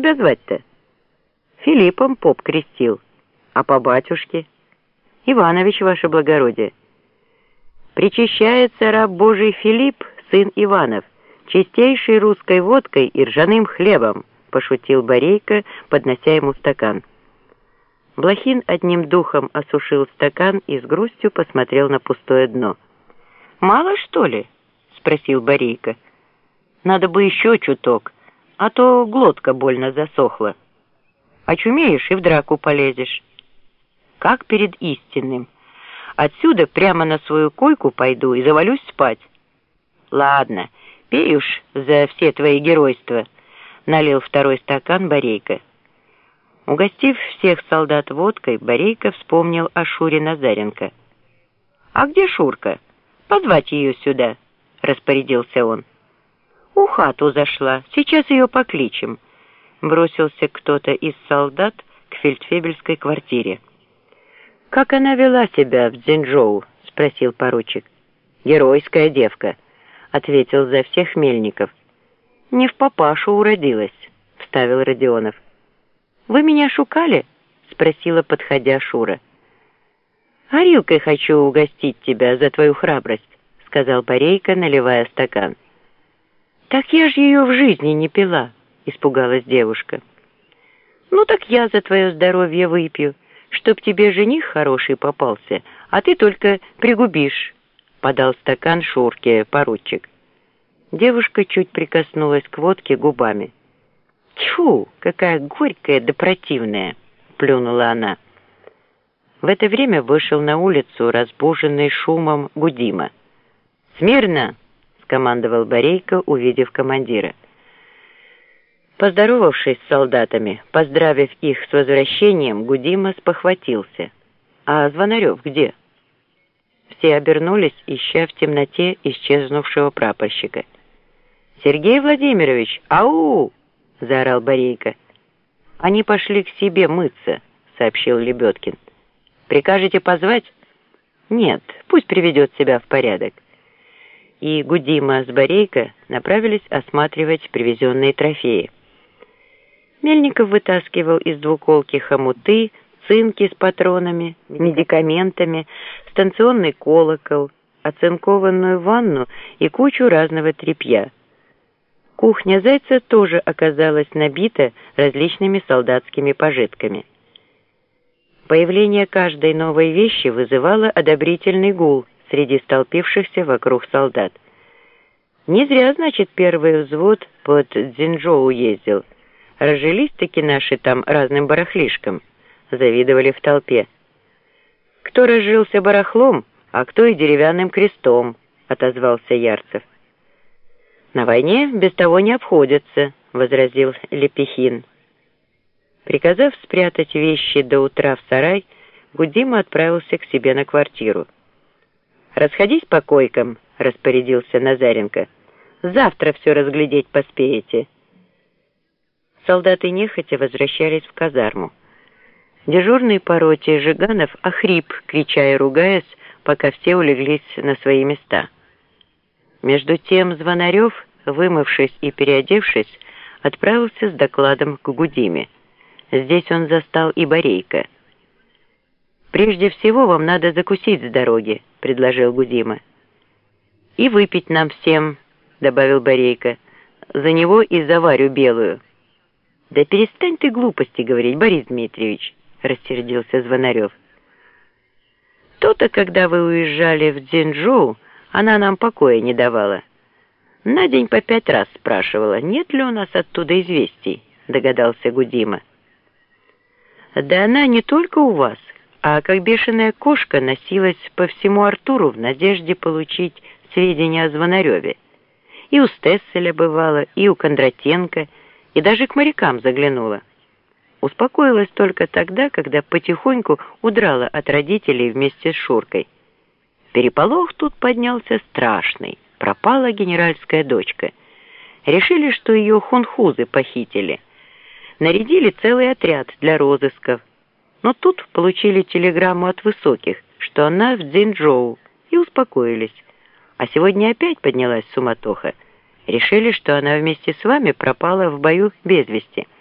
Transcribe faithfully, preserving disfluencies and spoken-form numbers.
тебя звать-то? Филиппом поп крестил. А по батюшке? Иванович, ваше благородие. Причащается раб Божий Филипп, сын Иванов, чистейшей русской водкой и ржаным хлебом, пошутил Борейко, поднося ему стакан. Блохин одним духом осушил стакан и с грустью посмотрел на пустое дно. «Мало, что ли?» — спросил Борейко. «Надо бы еще чуток, а то глотка больно засохла. Очумеешь и в драку полезешь. Как перед истинным. Отсюда прямо на свою койку пойду и завалюсь спать». «Ладно, пей уж за все твои геройства», — налил второй стакан Борейко. Угостив всех солдат водкой, Борейко вспомнил о Шуре Назаренко. «А где Шурка? Позвать ее сюда», — распорядился он. «У хату зашла, сейчас ее покличем», — бросился кто-то из солдат к фельдфебельской квартире. «Как она вела себя в Цзиньчжоу?» — спросил поручик. «Геройская девка», — ответил за всех Мельников. «Не в папашу уродилась», — вставил Родионов. «Вы меня шукали?» — спросила, подходя, Шура. «Горилкой хочу угостить тебя за твою храбрость», — сказал Борейко, наливая стакан. «Так я ж ее в жизни не пила», — испугалась девушка. «Ну так я за твое здоровье выпью, чтоб тебе жених хороший попался, а ты только пригубишь», — подал стакан Шурке поручик. Девушка чуть прикоснулась к водке губами. «Тьфу, какая горькая да противная!» — плюнула она. В это время вышел на улицу, разбуженный шумом, Гудима. «Смирно!» — скомандовал Борейко, увидев командира. Поздоровавшись с солдатами, поздравив их с возвращением, Гудима спохватился. «А Звонарев где?» Все обернулись, ища в темноте исчезнувшего прапорщика. «Сергей Владимирович, ау!» — заорал Борейко. «Они пошли к себе мыться», — сообщил Лебедкин. «Прикажете позвать?» «Нет, пусть приведет себя в порядок». И Гудима с Борейко направились осматривать привезенные трофеи. Мельников вытаскивал из двуколки хомуты, цинки с патронами, медикаментами, станционный колокол, оцинкованную ванну и кучу разного тряпья. Кухня Зайца тоже оказалась набита различными солдатскими пожитками. Появление каждой новой вещи вызывало одобрительный гул среди столпившихся вокруг солдат. Не зря, значит, первый взвод под Цзиньчжоу ездил. Разжились-таки наши там разным барахлишком, завидовали в толпе. «Кто разжился барахлом, а кто и деревянным крестом», — отозвался Ярцев. «На войне без того не обходятся», — возразил Лепехин. Приказав спрятать вещи до утра в сарай, Гудима отправился к себе на квартиру. «Расходись по койкам», — распорядился Назаренко. «Завтра все разглядеть поспеете». Солдаты нехотя возвращались в казарму. Дежурный по роте Жиганов охрип, крича и ругаясь, пока все улеглись на свои места. Между тем Звонарев, вымывшись и переодевшись, отправился с докладом к Гудиме. Здесь он застал и Борейко. «Прежде всего вам надо закусить с дороги», — предложил Гудима. «И выпить нам всем», — добавил Борейко. «За него и за Варю Белую». «Да перестань ты глупости говорить, Борис Дмитриевич», — рассердился Звонарев. «То-то, когда вы уезжали в Цзиньчжоу, она нам покоя не давала. На день по пять раз спрашивала, нет ли у нас оттуда известий», — догадался Гудима. «Да она не только у вас, а как бешеная кошка носилась по всему Артуру в надежде получить сведения о Звонареве. И у Стесселя бывала, и у Кондратенко, и даже к морякам заглянула. Успокоилась только тогда, когда потихоньку удрала от родителей вместе с Шуркой. Переполох тут поднялся страшный. Пропала генеральская дочка. Решили, что ее хунхузы похитили. Нарядили целый отряд для розысков. Но тут получили телеграмму от высоких, что она в Цзиньчжоу, и успокоились. А сегодня опять поднялась суматоха. Решили, что она вместе с вами пропала в бою без вести.